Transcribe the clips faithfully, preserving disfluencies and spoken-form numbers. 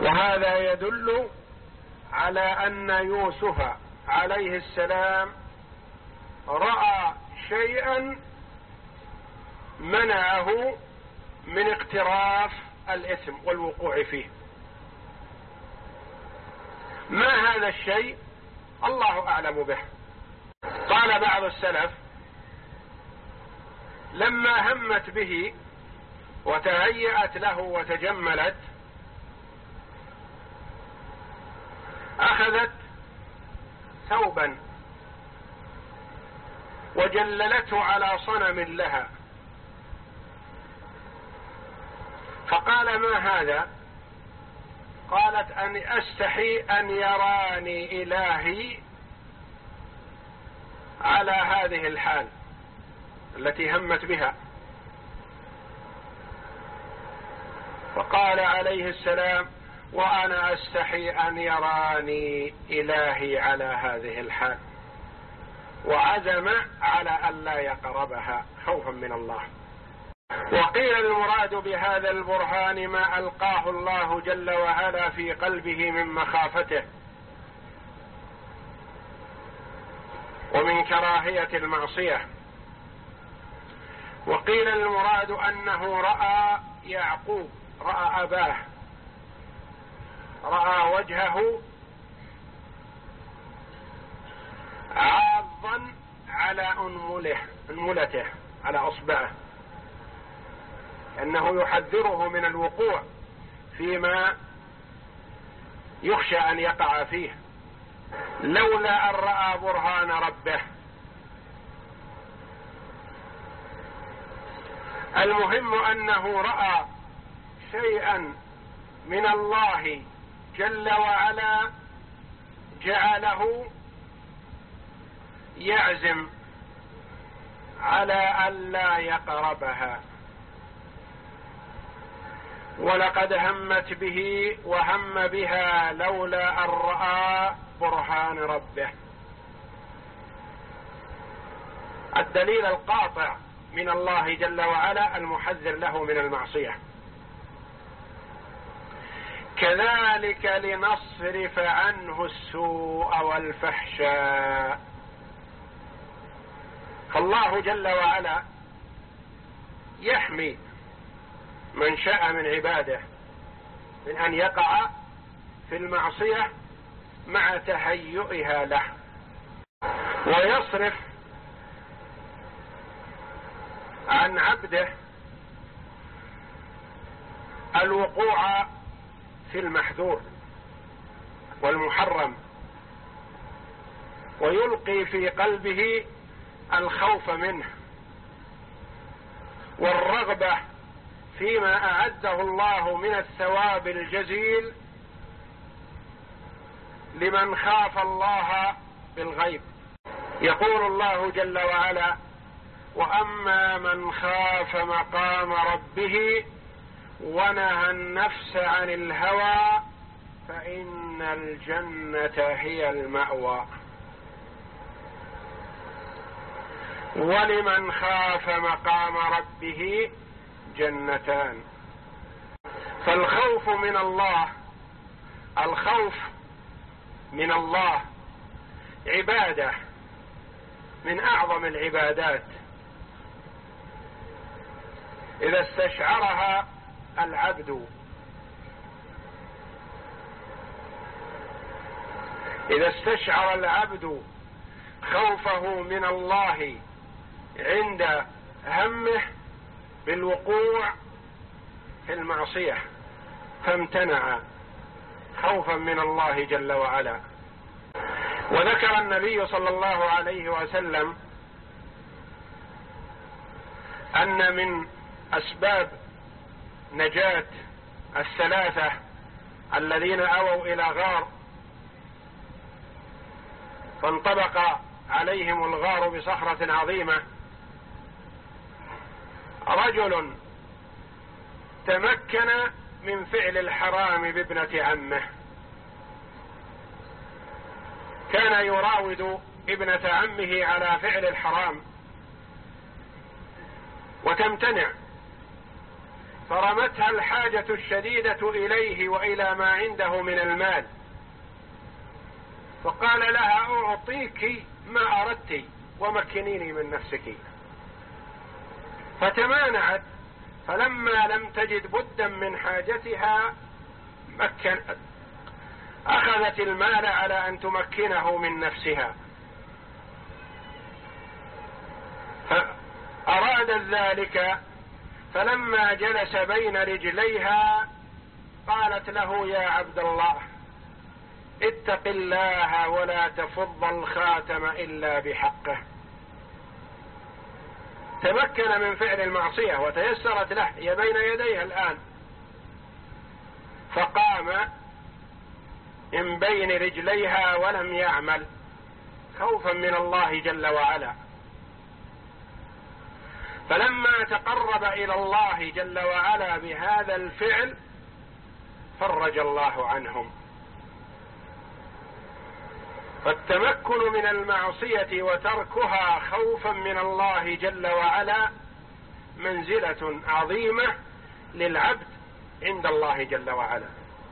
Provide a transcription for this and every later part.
وهذا يدل على أن يوسف عليه السلام رأى شيئا منعه من اقتراف الإثم والوقوع فيه. ما هذا الشيء؟ الله أعلم به. قال بعض السلف: لما همت به وتهيأت له وتجملت، أخذت ثوبا وجللته على صنم لها، فقال: ما هذا؟ قالت: أن أستحي أن يراني إلهي على هذه الحال التي همت بها. فقال عليه السلام: وأنا أستحي أن يراني إلهي على هذه الحال، وعزم على أن لا يقربها خوفا من الله. وقيل المراد بهذا البرهان ما ألقاه الله جل وعلا في قلبه من مخافته ومن كراهية المعصية. وقيل المراد أنه رأى يعقوب، رأى أباه، رأى وجهه عاضا على أنمله أنملته، على أصبعه، أنه يحذره من الوقوع فيما يخشى أن يقع فيه، لولا أن رأى برهان ربه. المهم أنه رأى شيئا من الله جل وعلا جعله يعزم على أن لا يقربها، ولقد همت به وهم بها لولا أن رأى برهان ربه. الدليل القاطع من الله جل وعلا المحذر له من المعصية. كذلك لنصرف عنه السوء والفحشاء. فالله جل وعلا يحمي من شاء من عباده من أن يقع في المعصية مع تهيئها له، ويصرف عن عبده الوقوع في المحذور والمحرم، ويلقي في قلبه الخوف منه والرغبة فيما أعده الله من الثواب الجزيل لمن خاف الله بالغيب. يقول الله جل وعلا: وأما من خاف مقام ربه ونهى النفس عن الهوى فإن الجنة هي المأوى. ولمن خاف مقام ربه جنتان. فالخوف من الله، الخوف من الله عبادة من أعظم العبادات إذا استشعرها العبد، إذا استشعر العبد خوفه من الله عند همه بالوقوع في المعصية فامتنع خوفا من الله جل وعلا. وذكر النبي صلى الله عليه وسلم أن من أسباب نجاة الثلاثة الذين أووا إلى غار فانطبق عليهم الغار بصخرة عظيمة رجل تمكن من فعل الحرام بابنة عمه، كان يراود ابنة عمه على فعل الحرام وتمتنع، فرمتها الحاجة الشديدة إليه وإلى ما عنده من المال، فقال لها أعطيك ما أردت ومكنيني من نفسك، فتمانعت. فلما لم تجد بدا من حاجتها مكن أخذت المال على أن تمكنه من نفسها، فأرادت ذلك. فلما جلس بين رجليها قالت له يا عبد الله اتق الله ولا تفض الخاتم إلا بحقه. تمكن من فعل المعصية وتيسرت له، هي بين يديها الآن، فقام من بين رجليها ولم يعمل خوفا من الله جل وعلا. فلما تقرب إلى الله جل وعلا بهذا الفعل فرج الله عنهم. فالتمكن من المعصية وتركها خوفا من الله جل وعلا منزلة عظيمة للعبد عند الله جل وعلا.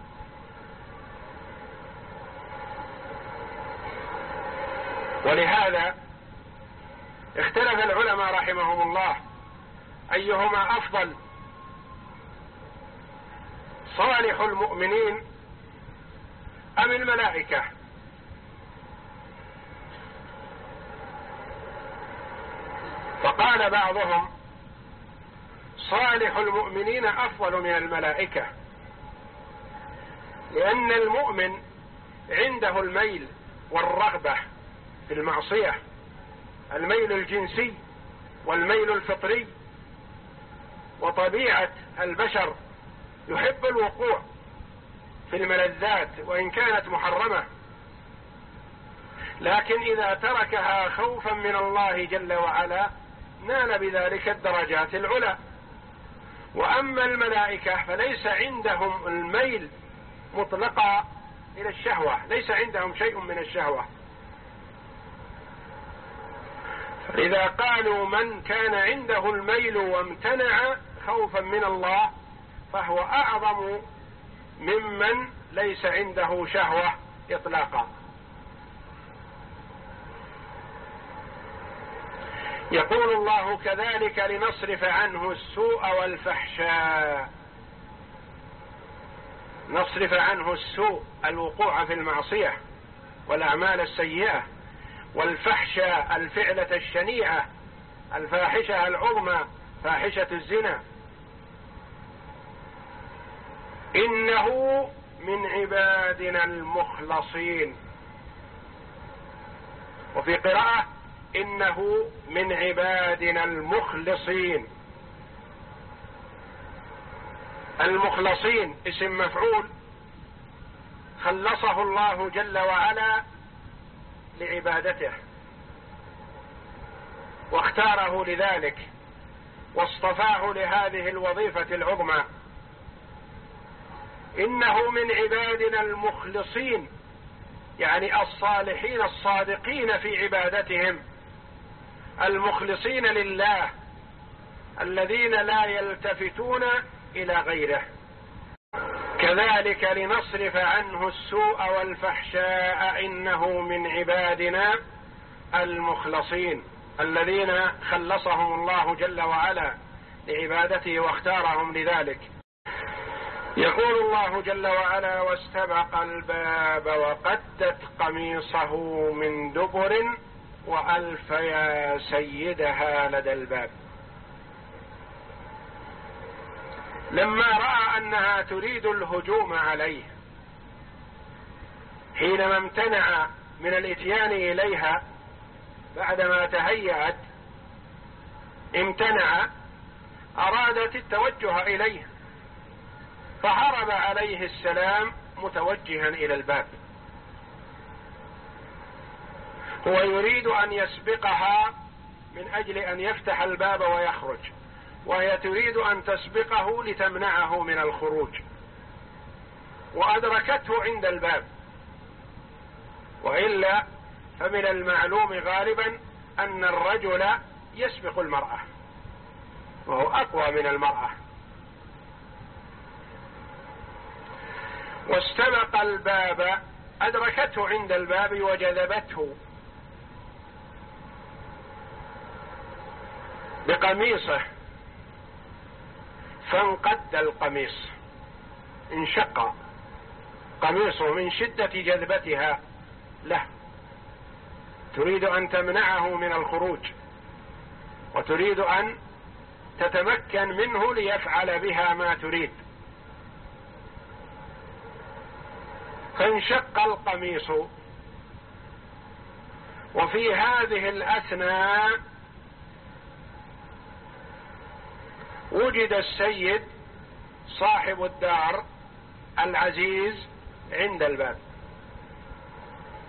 ولهذا اختلف العلماء رحمهم الله أيهما أفضل، صالح المؤمنين أم الملائكة؟ فقال بعضهم صالح المؤمنين أفضل من الملائكة، لأن المؤمن عنده الميل والرغبة في المعصية، الميل الجنسي والميل الفطري، وطبيعة البشر يحب الوقوع في الملذات وإن كانت محرمة، لكن إذا تركها خوفا من الله جل وعلا نال بذلك الدرجات العلى. وأما الملائكة فليس عندهم الميل مطلقا إلى الشهوة، ليس عندهم شيء من الشهوة. إذا قالوا من كان عنده الميل وامتنع خوفا من الله فهو أعظم ممن ليس عنده شهوة إطلاقا. يقول الله كذلك لنصرف عنه السوء والفحشاء. نصرف عنه السوء الوقوع في المعصية والأعمال السيئة، والفحشاء الفعلة الشنيعة الفاحشة العظمى فاحشة الزنا. إنه من عبادنا المخلصين، وفي قراءة إنه من عبادنا المخلصين. المخلصين اسم مفعول خلصه الله جل وعلا لعبادته واختاره لذلك واصطفاه لهذه الوظيفة العظمى. إنه من عبادنا المخلصين، يعني الصالحين الصادقين في عبادتهم، المخلصين لله الذين لا يلتفتون إلى غيره. كذلك لنصرف عنه السوء والفحشاء إنه من عبادنا المخلصين الذين خلصهم الله جل وعلا لعبادته واختارهم لذلك. يقول الله جل وعلا واستبق الباب وقدت قميصه من دبر وألف يا سيدها لدى الباب. لما رأى أنها تريد الهجوم عليه حينما امتنع من الاتيان إليها بعدما تهيأت، امتنع، أرادت التوجه إليه، فهرب عليه السلام متوجها إلى الباب. هو يريد أن يسبقها من أجل أن يفتح الباب ويخرج، وهي تريد أن تسبقه لتمنعه من الخروج، وأدركته عند الباب. وإلا فمن المعلوم غالبا أن الرجل يسبق المرأة وهو أقوى من المرأة، واستبق الباب، أدركته عند الباب وجذبته بقميصه فانقد القميص، انشق قميصه من شدة جذبتها له، تريد أن تمنعه من الخروج وتريد أن تتمكن منه ليفعل بها ما تريد، فانشق القميص. وفي هذه الأثناء وجد السيد صاحب الدار العزيز عند الباب،